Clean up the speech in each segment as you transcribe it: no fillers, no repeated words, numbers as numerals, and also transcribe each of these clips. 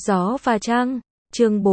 Gió và trăng, chương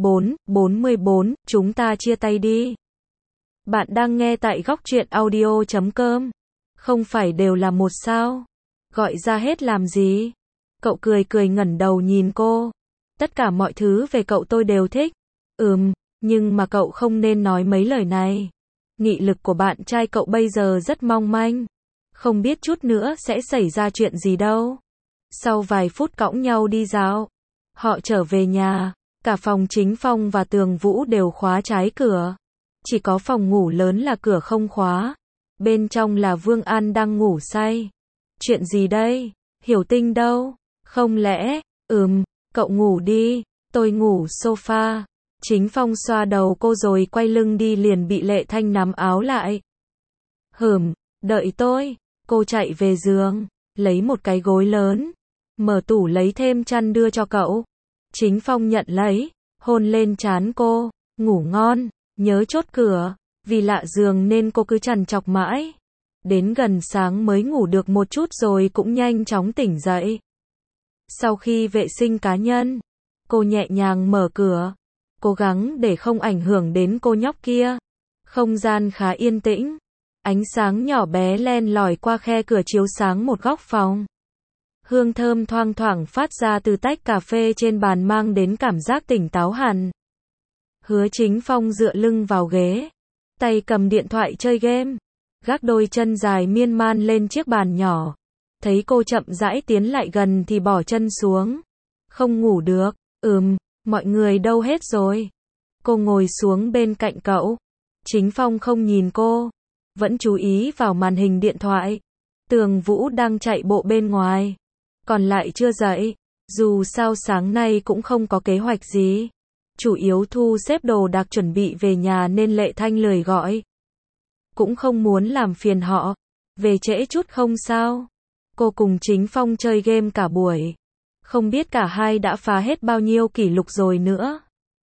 44, chúng ta chia tay đi. Bạn đang nghe tại góc truyện audio.com. Không phải đều là một sao? Gọi ra hết làm gì? Cậu cười cười ngẩng đầu nhìn cô. Tất cả mọi thứ về cậu tôi đều thích. Nhưng mà cậu không nên nói mấy lời này. Nghị lực của bạn trai cậu bây giờ rất mong manh. Không biết chút nữa sẽ xảy ra chuyện gì đâu. Sau vài phút cõng nhau đi dạo, họ trở về nhà. Cả phòng Chính Phong và Tường Vũ đều khóa trái cửa. Chỉ có phòng ngủ lớn là cửa không khóa. Bên trong là Vương An đang ngủ say. Chuyện gì đây? Hiểu Tinh đâu? Không lẽ, cậu ngủ đi, tôi ngủ sofa. Chính Phong xoa đầu cô rồi quay lưng đi liền bị Lệ Thanh nắm áo lại. Đợi tôi. Cô chạy về giường, lấy một cái gối lớn, mở tủ lấy thêm chăn đưa cho cậu. Chính Phong nhận lấy, hôn lên trán cô, ngủ ngon, nhớ chốt cửa, vì lạ giường nên cô cứ trằn trọc mãi. Đến gần sáng mới ngủ được một chút rồi cũng nhanh chóng tỉnh dậy. Sau khi vệ sinh cá nhân, cô nhẹ nhàng mở cửa, cố gắng để không ảnh hưởng đến cô nhóc kia. Không gian khá yên tĩnh, ánh sáng nhỏ bé len lỏi qua khe cửa chiếu sáng một góc phòng. Hương thơm thoang thoảng phát ra từ tách cà phê trên bàn mang đến cảm giác tỉnh táo hẳn. Hứa Chính Phong dựa lưng vào ghế, tay cầm điện thoại chơi game, gác đôi chân dài miên man lên chiếc bàn nhỏ. Thấy cô chậm rãi tiến lại gần thì bỏ chân xuống. Không ngủ được, mọi người đâu hết rồi? Cô ngồi xuống bên cạnh cậu. Chính Phong không nhìn cô, vẫn chú ý vào màn hình điện thoại. Tường Vũ đang chạy bộ bên ngoài, còn lại chưa dậy. Dù sao sáng nay cũng không có kế hoạch gì, chủ yếu thu xếp đồ đạc chuẩn bị về nhà nên Lệ Thanh lười gọi. Cũng không muốn làm phiền họ, về trễ chút không sao. Cô cùng Chính Phong chơi game cả buổi, không biết cả hai đã phá hết bao nhiêu kỷ lục rồi nữa.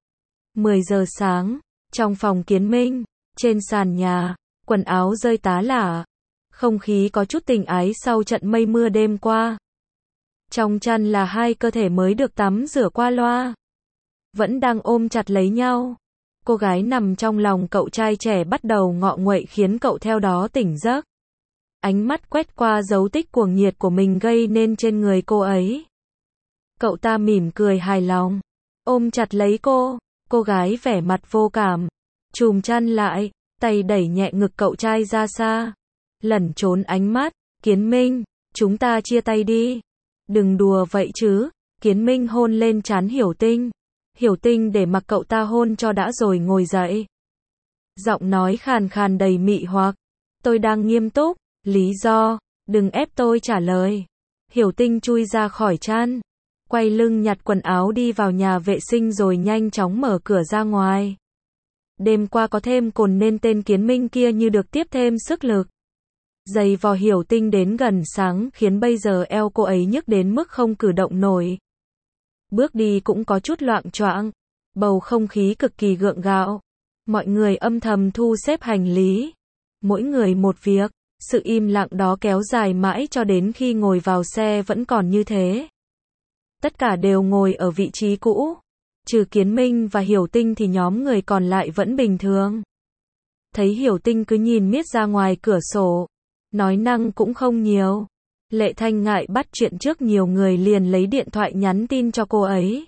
10 giờ sáng, trong phòng Kiến Minh, trên sàn nhà, quần áo rơi tá lả. Không khí có chút tình ái sau trận mây mưa đêm qua. Trong chăn là hai cơ thể mới được tắm rửa qua loa, vẫn đang ôm chặt lấy nhau. Cô gái nằm trong lòng cậu trai trẻ bắt đầu ngọ nguậy khiến cậu theo đó tỉnh giấc. Ánh mắt quét qua dấu tích cuồng nhiệt của mình gây nên trên người cô ấy. Cậu ta mỉm cười hài lòng, ôm chặt lấy cô gái vẻ mặt vô cảm, chùm chăn lại, tay đẩy nhẹ ngực cậu trai ra xa, lẩn trốn ánh mắt. Kiến Minh, chúng ta chia tay đi. Đừng đùa vậy chứ. Kiến Minh hôn lên trán Hiểu Tinh. Hiểu Tinh để mặc cậu ta hôn cho đã rồi ngồi dậy. Giọng nói khàn khàn đầy mị hoặc. Tôi đang nghiêm túc. Lý do, đừng ép tôi trả lời. Hiểu Tinh chui ra khỏi chăn, quay lưng nhặt quần áo đi vào nhà vệ sinh rồi nhanh chóng mở cửa ra ngoài. Đêm qua có thêm cồn nên tên Kiến Minh kia như được tiếp thêm sức lực. Giày vò Hiểu Tinh đến gần sáng khiến bây giờ eo cô ấy nhức đến mức không cử động nổi. Bước đi cũng có chút loạng choạng, bầu không khí cực kỳ gượng gạo. Mọi người âm thầm thu xếp hành lý, mỗi người một việc. Sự im lặng đó kéo dài mãi cho đến khi ngồi vào xe vẫn còn như thế. Tất cả đều ngồi ở vị trí cũ. Trừ Kiến Minh và Hiểu Tinh thì nhóm người còn lại vẫn bình thường. Thấy Hiểu Tinh cứ nhìn miết ra ngoài cửa sổ, nói năng cũng không nhiều. Lệ Thanh ngại bắt chuyện trước nhiều người liền lấy điện thoại nhắn tin cho cô ấy.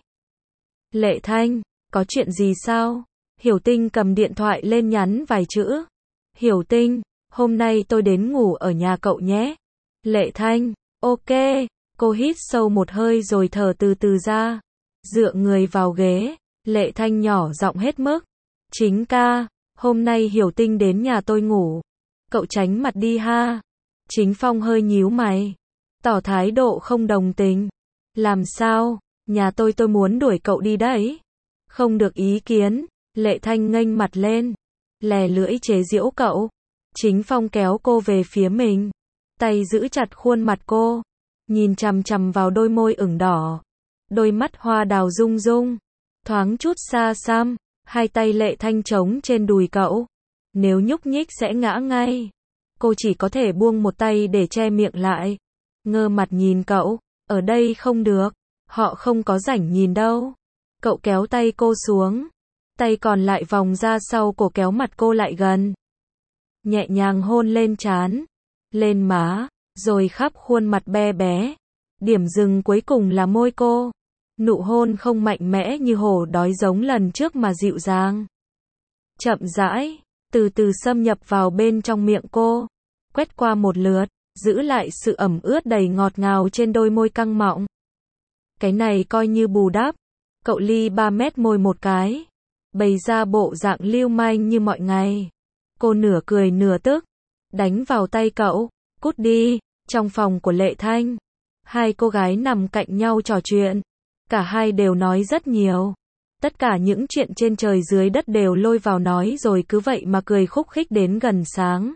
Lệ Thanh, có chuyện gì sao? Hiểu Tinh cầm điện thoại lên nhắn vài chữ. Hiểu Tinh, hôm nay tôi đến ngủ ở nhà cậu nhé. Lệ Thanh, ok. Cô hít sâu một hơi rồi thở từ từ ra, dựa người vào ghế. Lệ Thanh nhỏ giọng hết mức. Chính ca, hôm nay Hiểu Tinh đến nhà tôi ngủ. Cậu tránh mặt đi ha. Chính Phong hơi nhíu mày, tỏ thái độ không đồng tình. Làm sao? Nhà tôi muốn đuổi cậu đi đấy. Không được ý kiến. Lệ Thanh nghênh mặt lên, lè lưỡi chế giễu cậu. Chính Phong kéo cô về phía mình, tay giữ chặt khuôn mặt cô, nhìn chằm chằm vào đôi môi ửng đỏ, đôi mắt hoa đào rung rung, thoáng chút xa xăm. Hai tay Lệ Thanh trống trên đùi cậu, nếu nhúc nhích sẽ ngã ngay. Cô chỉ có thể buông một tay để che miệng lại, ngơ mặt nhìn cậu. Ở đây không được, Họ không có rảnh nhìn đâu. Cậu kéo tay cô xuống. Tay còn lại vòng ra sau cổ kéo mặt cô lại gần. Nhẹ nhàng hôn lên trán, lên má, rồi khắp khuôn mặt be bé. Điểm dừng cuối cùng là môi cô. Nụ hôn không mạnh mẽ như hổ đói giống lần trước mà dịu dàng. Chậm rãi, từ từ xâm nhập vào bên trong miệng cô. Quét qua một lượt, giữ lại sự ẩm ướt đầy ngọt ngào trên đôi môi căng mọng. Cái này coi như bù đắp. Cậu ly 3 mét môi một cái. Bày ra bộ dạng lưu manh như mọi ngày. Cô nửa cười nửa tức. Đánh vào tay cậu. Cút đi. Trong phòng của Lệ Thanh, hai cô gái nằm cạnh nhau trò chuyện. Cả hai đều nói rất nhiều. Tất cả những chuyện trên trời dưới đất đều lôi vào nói rồi cứ vậy mà cười khúc khích đến gần sáng.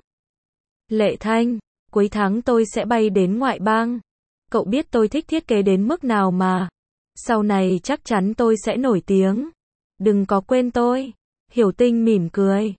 Lệ Thanh, cuối tháng tôi sẽ bay đến ngoại bang. Cậu biết tôi thích thiết kế đến mức nào mà. Sau này chắc chắn tôi sẽ nổi tiếng. Đừng có quên tôi. Hiểu Tinh mỉm cười.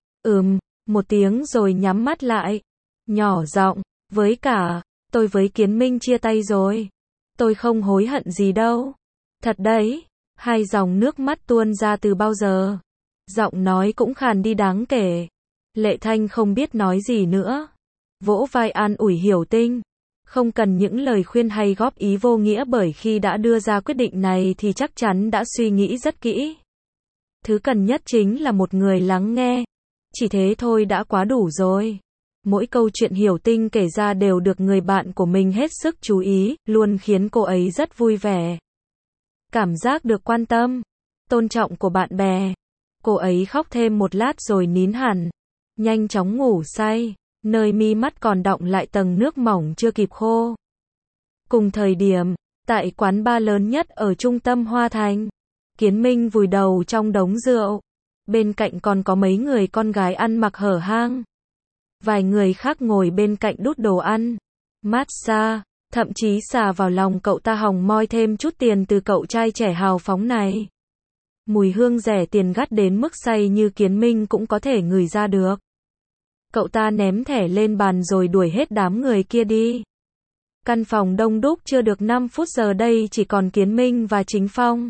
Một tiếng rồi nhắm mắt lại. Nhỏ giọng, với cả, tôi với Kiến Minh chia tay rồi. Tôi không hối hận gì đâu. Thật đấy. Hai dòng nước mắt tuôn ra từ bao giờ. Giọng nói cũng khàn đi đáng kể. Lệ Thanh không biết nói gì nữa. Vỗ vai an ủi Hiểu Tinh. Không cần những lời khuyên hay góp ý vô nghĩa bởi khi đã đưa ra quyết định này thì chắc chắn đã suy nghĩ rất kỹ. Thứ cần nhất chính là một người lắng nghe. Chỉ thế thôi đã quá đủ rồi. Mỗi câu chuyện Hiểu Tinh kể ra đều được người bạn của mình hết sức chú ý, luôn khiến cô ấy rất vui vẻ. Cảm giác được quan tâm, tôn trọng của bạn bè. Cô ấy khóc thêm một lát rồi nín hẳn. Nhanh chóng ngủ say, nơi mi mắt còn đọng lại tầng nước mỏng chưa kịp khô. Cùng thời điểm, tại quán bar lớn nhất ở trung tâm Hoa Thành, Kiến Minh vùi đầu trong đống rượu. Bên cạnh còn có mấy người con gái ăn mặc hở hang. Vài người khác ngồi bên cạnh đút đồ ăn, massage, thậm chí xà vào lòng cậu ta hòng moi thêm chút tiền từ cậu trai trẻ hào phóng này. Mùi hương rẻ tiền gắt đến mức say như Kiến Minh cũng có thể ngửi ra được. Cậu ta ném thẻ lên bàn rồi đuổi hết đám người kia đi. Căn phòng đông đúc chưa được 5 phút giờ đây chỉ còn Kiến Minh và Chính Phong.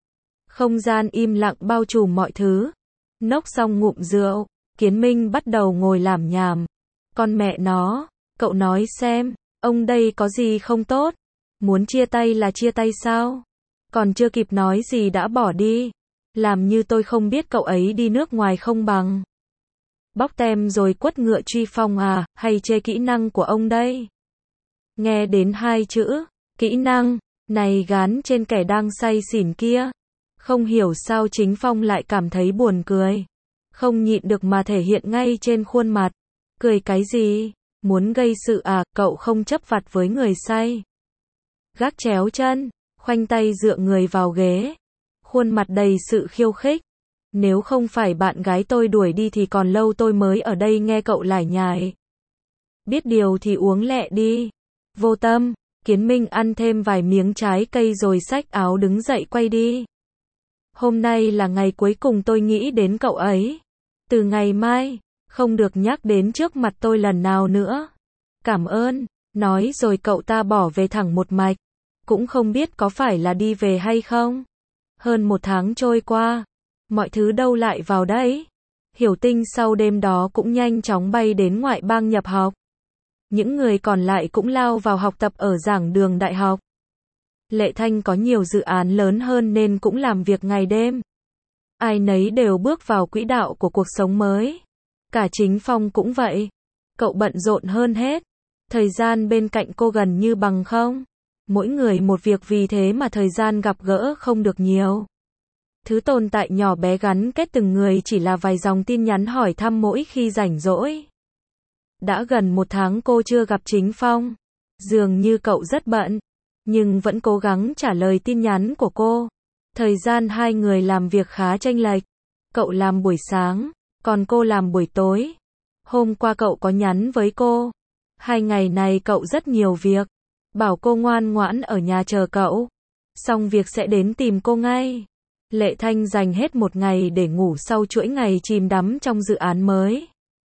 Không gian im lặng bao trùm mọi thứ. Nốc xong ngụm rượu, Kiến Minh bắt đầu ngồi làm nhảm. Con mẹ nó, cậu nói xem, ông đây có gì không tốt? Muốn chia tay là chia tay sao? Còn chưa kịp nói gì đã bỏ đi. Làm như tôi không biết cậu ấy đi nước ngoài không bằng. Bóc tem rồi quất ngựa truy phong à, hay chê kỹ năng của ông đây? Nghe đến hai chữ, kỹ năng, này gán trên kẻ đang say xỉn kia. Không hiểu sao Chính Phong lại cảm thấy buồn cười. Không nhịn được mà thể hiện ngay trên khuôn mặt. Cười cái gì? Muốn gây sự à, cậu không chấp vặt với người say. Gác chéo chân, khoanh tay dựa người vào ghế. Khuôn mặt đầy sự khiêu khích. Nếu không phải bạn gái tôi đuổi đi thì còn lâu tôi mới ở đây nghe cậu lải nhải. Biết điều thì uống lẹ đi. Vô tâm, Kiến Minh ăn thêm vài miếng trái cây rồi xách áo đứng dậy quay đi. Hôm nay là ngày cuối cùng tôi nghĩ đến cậu ấy. Từ ngày mai, không được nhắc đến trước mặt tôi lần nào nữa. Cảm ơn, nói rồi cậu ta bỏ về thẳng một mạch. Cũng không biết có phải là đi về hay không. Hơn 1 tháng trôi qua, mọi thứ đâu lại vào đấy. Hiểu Tinh sau đêm đó cũng nhanh chóng bay đến ngoại bang nhập học. Những người còn lại cũng lao vào học tập ở giảng đường đại học. Lệ Thanh có nhiều dự án lớn hơn nên cũng làm việc ngày đêm. Ai nấy đều bước vào quỹ đạo của cuộc sống mới. Cả Chính Phong cũng vậy. Cậu bận rộn hơn hết. Thời gian bên cạnh cô gần như bằng không. Mỗi người một việc vì thế mà thời gian gặp gỡ không được nhiều. Thứ tồn tại nhỏ bé gắn kết từng người chỉ là vài dòng tin nhắn hỏi thăm mỗi khi rảnh rỗi. Đã gần 1 tháng cô chưa gặp Chính Phong. Dường như cậu rất bận, nhưng vẫn cố gắng trả lời tin nhắn của cô. Thời gian hai người làm việc khá chênh lệch. Cậu làm buổi sáng, còn cô làm buổi tối. Hôm qua cậu có nhắn với cô. 2 ngày này cậu rất nhiều việc. Bảo cô ngoan ngoãn ở nhà chờ cậu. Xong việc sẽ đến tìm cô ngay. Lệ Thanh dành hết 1 ngày để ngủ sau chuỗi ngày chìm đắm trong dự án mới.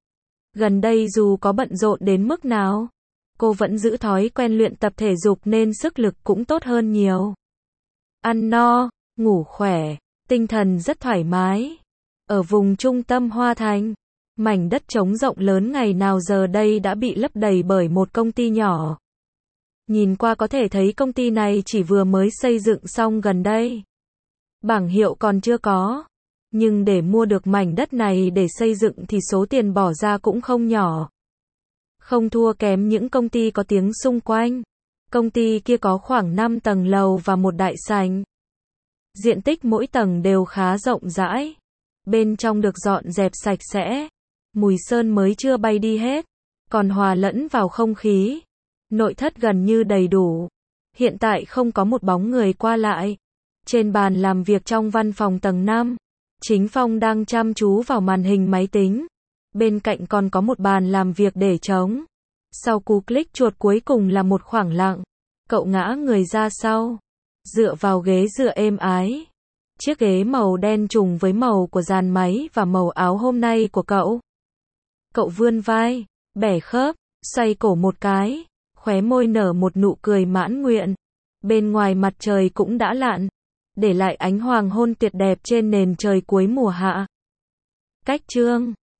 Gần đây dù có bận rộn đến mức nào, cô vẫn giữ thói quen luyện tập thể dục nên sức lực cũng tốt hơn nhiều. ăn no, ngủ khỏe, tinh thần rất thoải mái. Ở vùng trung tâm Hoa Thành, mảnh đất trống rộng lớn ngày nào giờ đây đã bị lấp đầy bởi một công ty nhỏ. Nhìn qua có thể thấy công ty này chỉ vừa mới xây dựng xong gần đây. Bảng hiệu còn chưa có. Nhưng để mua được mảnh đất này để xây dựng thì số tiền bỏ ra cũng không nhỏ. Không thua kém những công ty có tiếng xung quanh. Công ty kia có khoảng 5 tầng lầu và một đại sảnh. Diện tích mỗi tầng đều khá rộng rãi. Bên trong được dọn dẹp sạch sẽ. Mùi sơn mới chưa bay đi hết, còn hòa lẫn vào không khí. Nội thất gần như đầy đủ. Hiện tại không có một bóng người qua lại. Trên bàn làm việc trong văn phòng tầng 5, Chính Phong đang chăm chú vào màn hình máy tính. Bên cạnh còn có một bàn làm việc để trống. Sau cú click chuột cuối cùng là một khoảng lặng. Cậu ngã người ra sau, dựa vào ghế dựa êm ái. Chiếc ghế màu đen trùng với màu của dàn máy và màu áo hôm nay của cậu. Cậu vươn vai, bẻ khớp, xoay cổ một cái, khóe môi nở một nụ cười mãn nguyện. Bên ngoài mặt trời cũng đã lặn, để lại ánh hoàng hôn tuyệt đẹp trên nền trời cuối mùa hạ. Cách chương